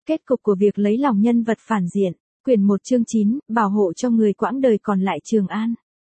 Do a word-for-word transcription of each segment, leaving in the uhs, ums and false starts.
Kết cục của việc lấy lòng nhân vật phản diện. Quyển một chương chín, bảo hộ cho người quãng đời còn lại Trường An.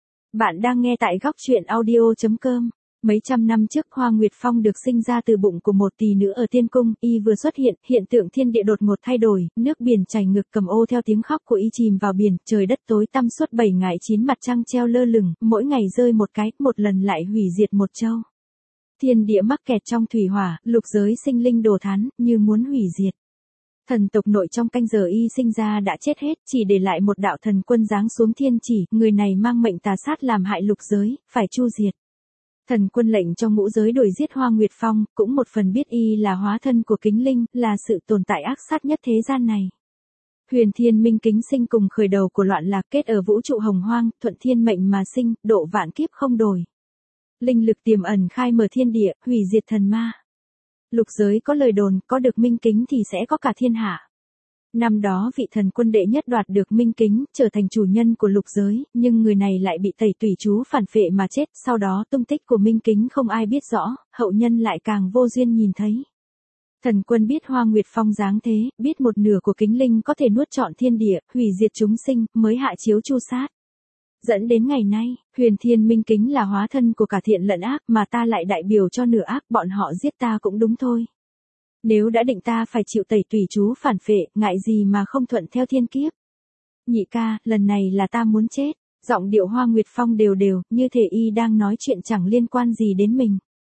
Bạn đang nghe tại góc truyện audio chấm com. Mấy trăm năm trước Hoa Nguyệt Phong được sinh ra từ bụng của một tỷ nữ ở Tiên Cung, y vừa xuất hiện, hiện tượng thiên địa đột ngột thay đổi, nước biển chảy ngược cầm ô theo tiếng khóc của y chìm vào biển, trời đất tối tăm suốt bảy ngày chín mặt trăng treo lơ lửng, mỗi ngày rơi một cái, một lần lại hủy diệt một châu. Thiên địa mắc kẹt trong thủy hỏa, lục giới sinh linh đổ thán, như muốn hủy diệt. Thần tộc nội trong canh giờ y sinh ra đã chết hết, chỉ để lại một đạo thần quân giáng xuống thiên chỉ, người này mang mệnh tà sát làm hại lục giới, phải chu diệt. Thần quân lệnh cho ngũ giới đuổi giết Hoa Nguyệt Phong, cũng một phần biết y là hóa thân của Kính Linh, là sự tồn tại ác sát nhất thế gian này. Huyền Thiên Minh Kính sinh cùng khởi đầu của loạn lạc, kết ở vũ trụ hồng hoang, thuận thiên mệnh mà sinh, độ vạn kiếp không đổi. Linh lực tiềm ẩn khai mở thiên địa, hủy diệt thần ma. Lục giới có lời đồn, có được Minh Kính thì sẽ có cả thiên hạ. Năm đó vị thần quân đệ nhất đoạt được Minh Kính, trở thành chủ nhân của lục giới, nhưng người này lại bị tẩy tủy chú phản phệ mà chết, sau đó tung tích của Minh Kính không ai biết rõ, hậu nhân lại càng vô duyên nhìn thấy. Thần quân biết Hoa Nguyệt Phong dáng thế, biết một nửa của Kính Linh có thể nuốt trọn thiên địa, hủy diệt chúng sinh, mới hạ chiếu chu sát. Dẫn đến ngày nay, Huyền Thiên Minh Kính là hóa thân của cả thiện lẫn ác, mà ta lại đại biểu cho nửa ác, bọn họ giết ta cũng đúng thôi. Nếu đã định ta phải chịu tẩy tùy chú phản phệ, ngại gì mà không thuận theo thiên kiếp. Nhị ca, lần này là ta muốn chết. Giọng điệu Hoa Nguyệt Phong đều đều, như thể y đang nói chuyện chẳng liên quan gì đến mình.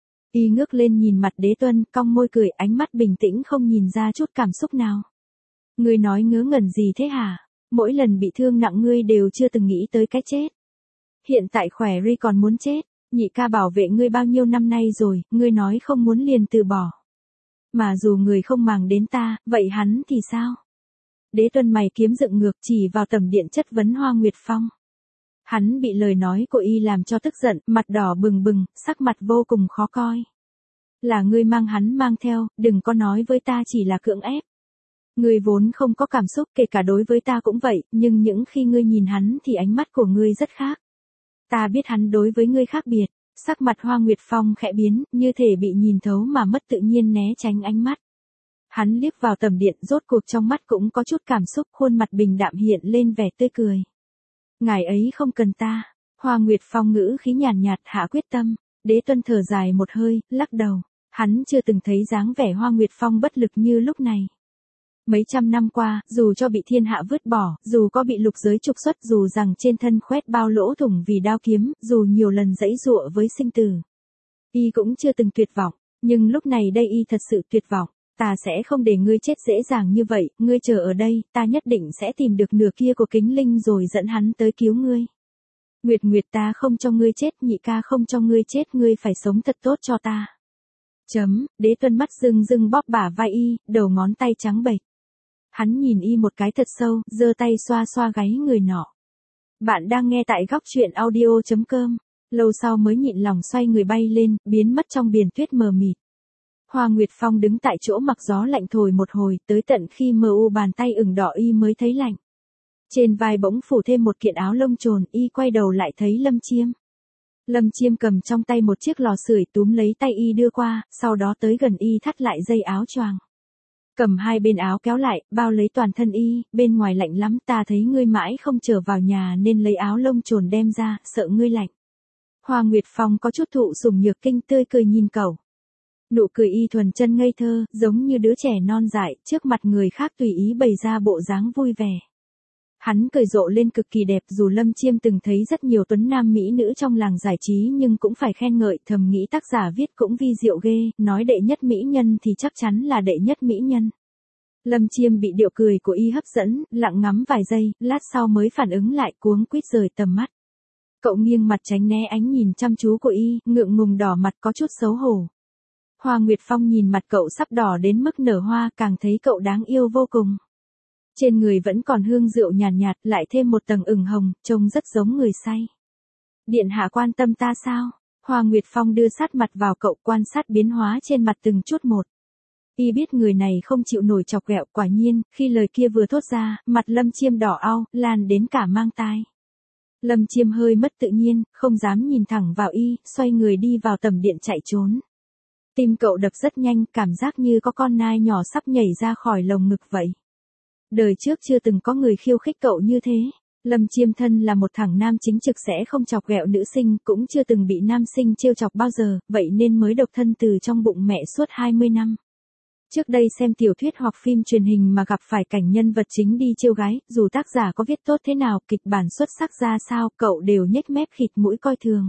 Y ngước lên nhìn mặt Đế Tuân, cong môi cười, ánh mắt bình tĩnh không nhìn ra chút cảm xúc nào. Ngươi nói ngớ ngẩn gì thế hả? Mỗi lần bị thương nặng ngươi đều chưa từng nghĩ tới cái chết. Hiện tại khỏe ri còn muốn chết, nhị ca bảo vệ ngươi bao nhiêu năm nay rồi, ngươi nói không muốn liền từ bỏ. Mà dù người không màng đến ta, vậy hắn thì sao? Đế Tuân mày kiếm dựng ngược chỉ vào tầm điện chất vấn Hoa Nguyệt Phong. Hắn bị lời nói của y làm cho tức giận, mặt đỏ bừng bừng, sắc mặt vô cùng khó coi. Là ngươi mang hắn mang theo, đừng có nói với ta chỉ là cưỡng ép. Ngươi vốn không có cảm xúc, kể cả đối với ta cũng vậy, nhưng những khi ngươi nhìn hắn thì ánh mắt của ngươi rất khác. Ta biết hắn đối với ngươi khác biệt. Sắc mặt Hoa Nguyệt Phong khẽ biến, như thể bị nhìn thấu mà mất tự nhiên né tránh ánh mắt. Hắn liếc vào tầm điện, rốt cuộc trong mắt cũng có chút cảm xúc, khuôn mặt bình đạm hiện lên vẻ tươi cười. Ngài ấy không cần ta. Hoa Nguyệt Phong ngữ khí nhàn nhạt, hạ quyết tâm. Đế Tuân thở dài một hơi, lắc đầu. Hắn chưa từng thấy dáng vẻ Hoa Nguyệt Phong bất lực như lúc này. Mấy trăm năm qua, dù cho bị thiên hạ vứt bỏ, dù có bị lục giới trục xuất, dù rằng trên thân khoét bao lỗ thủng vì đao kiếm, dù nhiều lần giãy giụa với sinh tử. Y cũng chưa từng tuyệt vọng, nhưng lúc này đây y thật sự tuyệt vọng. Ta sẽ không để ngươi chết dễ dàng như vậy, ngươi chờ ở đây, ta nhất định sẽ tìm được nửa kia của Kính Linh rồi dẫn hắn tới cứu ngươi. Nguyệt Nguyệt, ta không cho ngươi chết, nhị ca không cho ngươi chết, ngươi phải sống thật tốt cho ta. Chấm, Đế Tuân mắt rưng rưng bóp bả vai y, đầu ngón tay trắng bệch. Hắn nhìn y một cái thật sâu, giơ tay xoa xoa gáy người nọ. Bạn đang nghe tại góc truyện audio chấm com. Lâu sau mới nhịn lòng xoay người bay lên, biến mất trong biển tuyết mờ mịt. Hoa Nguyệt Phong đứng tại chỗ mặc gió lạnh thổi một hồi, tới tận khi mờ u bàn tay ửng đỏ y mới thấy lạnh. Trên vai bỗng phủ thêm một kiện áo lông trồn, y quay đầu lại thấy Lâm Chiêm. Lâm Chiêm cầm trong tay một chiếc lò sưởi, túm lấy tay y đưa qua, sau đó tới gần y thắt lại dây áo choàng. Cầm hai bên áo kéo lại, bao lấy toàn thân y, bên ngoài lạnh lắm, ta thấy ngươi mãi không trở vào nhà nên lấy áo lông trồn đem ra, sợ ngươi lạnh. Hoa Nguyệt Phong có chút thụ sủng nhược kinh, tươi cười nhìn cậu. Nụ cười y thuần chân ngây thơ, giống như đứa trẻ non dại, trước mặt người khác tùy ý bày ra bộ dáng vui vẻ. Hắn cười rộ lên cực kỳ đẹp, dù Lâm Chiêm từng thấy rất nhiều tuấn nam mỹ nữ trong làng giải trí nhưng cũng phải khen ngợi, thầm nghĩ tác giả viết cũng vi diệu ghê, nói đệ nhất mỹ nhân thì chắc chắn là đệ nhất mỹ nhân. Lâm Chiêm bị điệu cười của y hấp dẫn, lặng ngắm vài giây, lát sau mới phản ứng lại, cuống quýt rời tầm mắt. Cậu nghiêng mặt tránh né ánh nhìn chăm chú của y, ngượng ngùng đỏ mặt có chút xấu hổ. Hoa Nguyệt Phong nhìn mặt cậu sắp đỏ đến mức nở hoa, càng thấy cậu đáng yêu vô cùng. Trên người vẫn còn hương rượu nhàn nhạt, nhạt, lại thêm một tầng ửng hồng, trông rất giống người say. Điện hạ quan tâm ta sao? Hoa Nguyệt Phong đưa sát mặt vào cậu, quan sát biến hóa trên mặt từng chút một. Y biết người này không chịu nổi chọc ghẹo, quả nhiên, khi lời kia vừa thốt ra, mặt Lâm Chiêm đỏ au, lan đến cả mang tai. Lâm Chiêm hơi mất tự nhiên, không dám nhìn thẳng vào y, xoay người đi vào tầm điện chạy trốn. Tim cậu đập rất nhanh, cảm giác như có con nai nhỏ sắp nhảy ra khỏi lồng ngực vậy. Đời trước chưa từng có người khiêu khích cậu như thế. Lâm Chiêm thân là một thằng nam chính trực sẽ không chọc ghẹo nữ sinh, cũng chưa từng bị nam sinh trêu chọc bao giờ, vậy nên mới độc thân từ trong bụng mẹ suốt hai mươi năm. Trước đây xem tiểu thuyết hoặc phim truyền hình mà gặp phải cảnh nhân vật chính đi trêu gái, dù tác giả có viết tốt thế nào, kịch bản xuất sắc ra sao, cậu đều nhếch mép khịt mũi coi thường.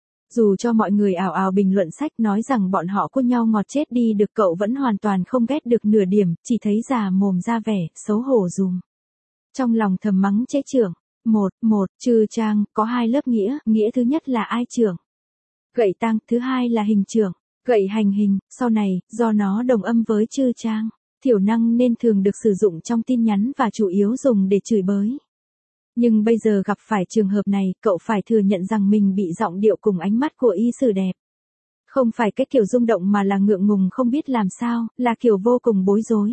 Dù cho mọi người ào ào bình luận sách nói rằng bọn họ cô nhau ngọt chết đi được, cậu vẫn hoàn toàn không ghét được nửa điểm, chỉ thấy già mồm ra vẻ, xấu hổ dùm. Trong lòng thầm mắng chế trưởng. Một, một, trừ trang, có hai lớp nghĩa, nghĩa thứ nhất là ai trưởng. Gậy tăng, thứ hai là hình trưởng. Gậy hành hình, sau này, do nó đồng âm với trừ trang, thiểu năng nên thường được sử dụng trong tin nhắn và chủ yếu dùng để chửi bới. Nhưng bây giờ gặp phải trường hợp này, cậu phải thừa nhận rằng mình bị giọng điệu cùng ánh mắt của y xử đẹp. Không phải cái kiểu rung động mà là ngượng ngùng không biết làm sao, là kiểu vô cùng bối rối.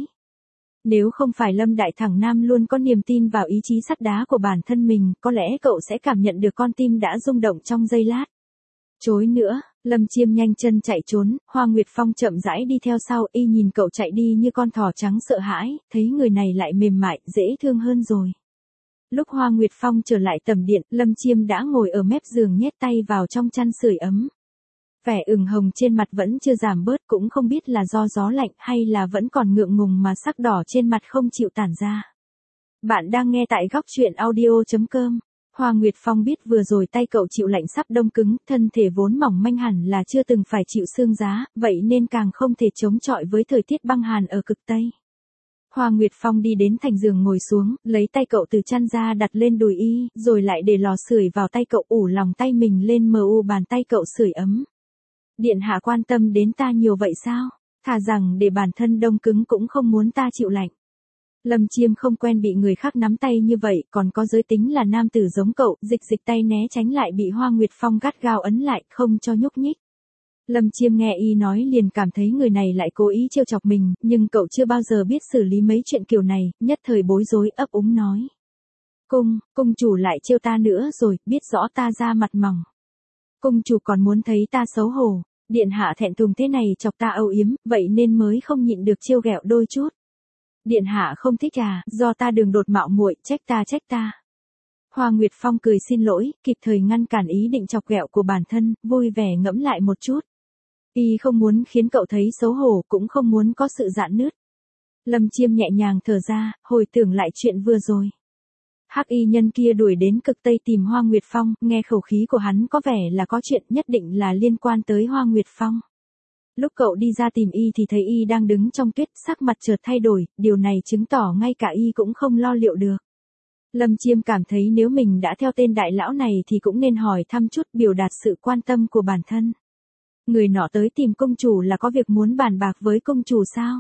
Nếu không phải Lâm Đại Thẳng Nam luôn có niềm tin vào ý chí sắt đá của bản thân mình, có lẽ cậu sẽ cảm nhận được con tim đã rung động trong giây lát. Chối nữa, Lâm Chiêm nhanh chân chạy trốn, Hoa Nguyệt Phong chậm rãi đi theo sau, y nhìn cậu chạy đi như con thỏ trắng sợ hãi, thấy người này lại mềm mại, dễ thương hơn rồi. Lúc Hoa Nguyệt Phong trở lại tầm điện, Lâm Chiêm đã ngồi ở mép giường nhét tay vào trong chăn sưởi ấm. Vẻ ửng hồng trên mặt vẫn chưa giảm bớt, cũng không biết là do gió lạnh hay là vẫn còn ngượng ngùng mà sắc đỏ trên mặt không chịu tản ra. Bạn đang nghe tại góc truyện audio chấm com. Hoa Nguyệt Phong biết vừa rồi tay cậu chịu lạnh sắp đông cứng, thân thể vốn mỏng manh hẳn là chưa từng phải chịu sương giá, vậy nên càng không thể chống chọi với thời tiết băng hàn ở cực Tây. Hoa Nguyệt Phong đi đến thành giường ngồi xuống, lấy tay cậu từ chăn ra đặt lên đùi y, rồi lại để lò sưởi vào tay cậu, ủ lòng tay mình lên mờ u bàn tay cậu sưởi ấm. Điện hạ quan tâm đến ta nhiều vậy sao? Thà rằng để bản thân đông cứng cũng không muốn ta chịu lạnh. Lâm Chiêm không quen bị người khác nắm tay như vậy, còn có giới tính là nam tử giống cậu, dịch dịch tay né tránh lại bị Hoa Nguyệt Phong gắt gao ấn lại, không cho nhúc nhích. Lâm Chiêm nghe y nói liền cảm thấy người này lại cố ý trêu chọc mình, nhưng cậu chưa bao giờ biết xử lý mấy chuyện kiểu này, nhất thời bối rối ấp úng nói. Cung, cung chủ lại trêu ta nữa rồi, biết rõ ta da mặt mỏng. Cung chủ còn muốn thấy ta xấu hổ, điện hạ thẹn thùng thế này chọc ta âu yếm, vậy nên mới không nhịn được trêu ghẹo đôi chút. Điện hạ không thích à, do ta đường đột mạo muội, trách ta trách ta. Hoa Nguyệt Phong cười xin lỗi, kịp thời ngăn cản ý định chọc ghẹo của bản thân, vui vẻ ngẫm lại một chút. Y không muốn khiến cậu thấy xấu hổ, cũng không muốn có sự rạn nứt. Lâm Chiêm nhẹ nhàng thở ra, hồi tưởng lại chuyện vừa rồi. Hắc y nhân kia đuổi đến cực Tây tìm Hoa Nguyệt Phong, nghe khẩu khí của hắn có vẻ là có chuyện nhất định là liên quan tới Hoa Nguyệt Phong. Lúc cậu đi ra tìm y thì thấy y đang đứng trong tuyết, sắc mặt chợt thay đổi, điều này chứng tỏ ngay cả y cũng không lo liệu được. Lâm Chiêm cảm thấy nếu mình đã theo tên đại lão này thì cũng nên hỏi thăm chút, biểu đạt sự quan tâm của bản thân. Người nọ tới tìm công chủ là có việc muốn bàn bạc với công chủ sao?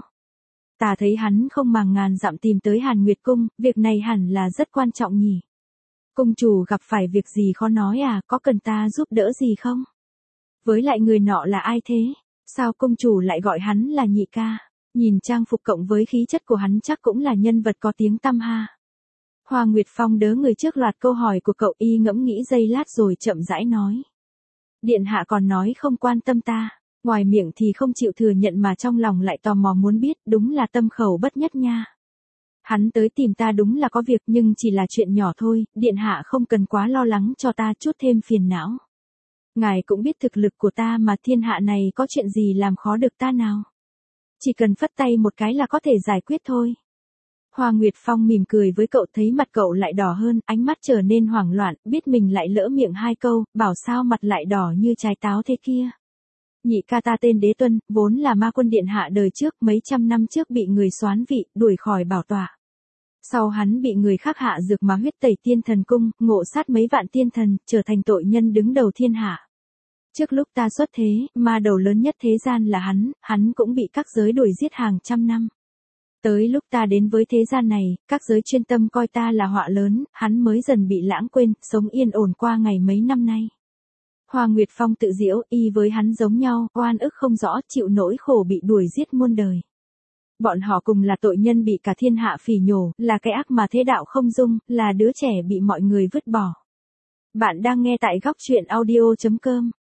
Ta thấy hắn không màng ngàn dặm tìm tới Hàn Nguyệt Cung, việc này hẳn là rất quan trọng nhỉ. Công chủ gặp phải việc gì khó nói à, có cần ta giúp đỡ gì không? Với lại người nọ là ai thế? Sao công chủ lại gọi hắn là nhị ca? Nhìn trang phục cộng với khí chất của hắn chắc cũng là nhân vật có tiếng tăm ha. Hoa Nguyệt Phong đớ người trước loạt câu hỏi của cậu, y ngẫm nghĩ giây lát rồi chậm rãi nói. Điện hạ còn nói không quan tâm ta, ngoài miệng thì không chịu thừa nhận mà trong lòng lại tò mò muốn biết, đúng là tâm khẩu bất nhất nha. Hắn tới tìm ta đúng là có việc nhưng chỉ là chuyện nhỏ thôi, điện hạ không cần quá lo lắng cho ta chút thêm phiền não. Ngài cũng biết thực lực của ta mà, thiên hạ này có chuyện gì làm khó được ta nào. Chỉ cần phất tay một cái là có thể giải quyết thôi. Hoa Nguyệt Phong mỉm cười với cậu, thấy mặt cậu lại đỏ hơn, ánh mắt trở nên hoảng loạn, biết mình lại lỡ miệng hai câu, bảo sao mặt lại đỏ như trái táo thế kia. Nhị ca ta tên Đế Tuân, vốn là ma quân điện hạ đời trước, mấy trăm năm trước bị người soán vị, đuổi khỏi bảo tọa. Sau hắn bị người khác hạ dược mà huyết tẩy tiên thần cung, ngộ sát mấy vạn tiên thần, trở thành tội nhân đứng đầu thiên hạ. Trước lúc ta xuất thế, ma đầu lớn nhất thế gian là hắn, hắn cũng bị các giới đuổi giết hàng trăm năm. Tới lúc ta đến với thế gian này, các giới chuyên tâm coi ta là họa lớn, hắn mới dần bị lãng quên, sống yên ổn qua ngày mấy năm nay. Hoa Nguyệt Phong tự giễu, y với hắn giống nhau, oan ức không rõ, chịu nỗi khổ bị đuổi giết muôn đời. Bọn họ cùng là tội nhân bị cả thiên hạ phỉ nhổ, là cái ác mà thế đạo không dung, là đứa trẻ bị mọi người vứt bỏ. Bạn đang nghe tại góc truyện audio chấm com.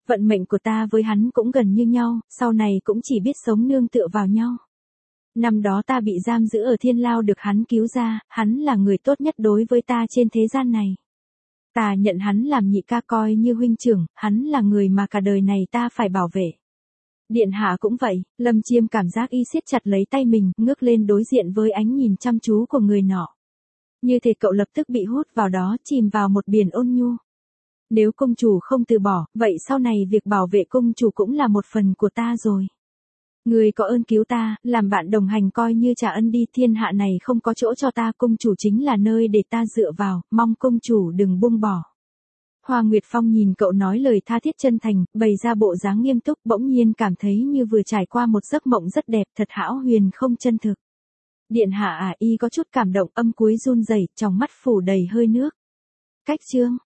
Vận mệnh của ta với hắn cũng gần như nhau, sau này cũng chỉ biết sống nương tựa vào nhau. Năm đó ta bị giam giữ ở thiên lao được hắn cứu ra, hắn là người tốt nhất đối với ta trên thế gian này. Ta nhận hắn làm nhị ca coi như huynh trưởng, hắn là người mà cả đời này ta phải bảo vệ. Điện hạ cũng vậy, Lâm Chiêm cảm giác y siết chặt lấy tay mình, ngước lên đối diện với ánh nhìn chăm chú của người nọ. Như thể cậu lập tức bị hút vào đó, chìm vào một biển ôn nhu. Nếu công chủ không từ bỏ, vậy sau này việc bảo vệ công chủ cũng là một phần của ta rồi. Người có ơn cứu ta, làm bạn đồng hành coi như trả ân đi, thiên hạ này không có chỗ cho ta, công chủ chính là nơi để ta dựa vào, mong công chủ đừng buông bỏ. Hoa Nguyệt Phong nhìn cậu nói lời tha thiết chân thành, bày ra bộ dáng nghiêm túc, bỗng nhiên cảm thấy như vừa trải qua một giấc mộng rất đẹp, thật hão huyền không chân thực. Điện hạ à, y có chút cảm động, âm cuối run rẩy, trong mắt phủ đầy hơi nước. Cách chương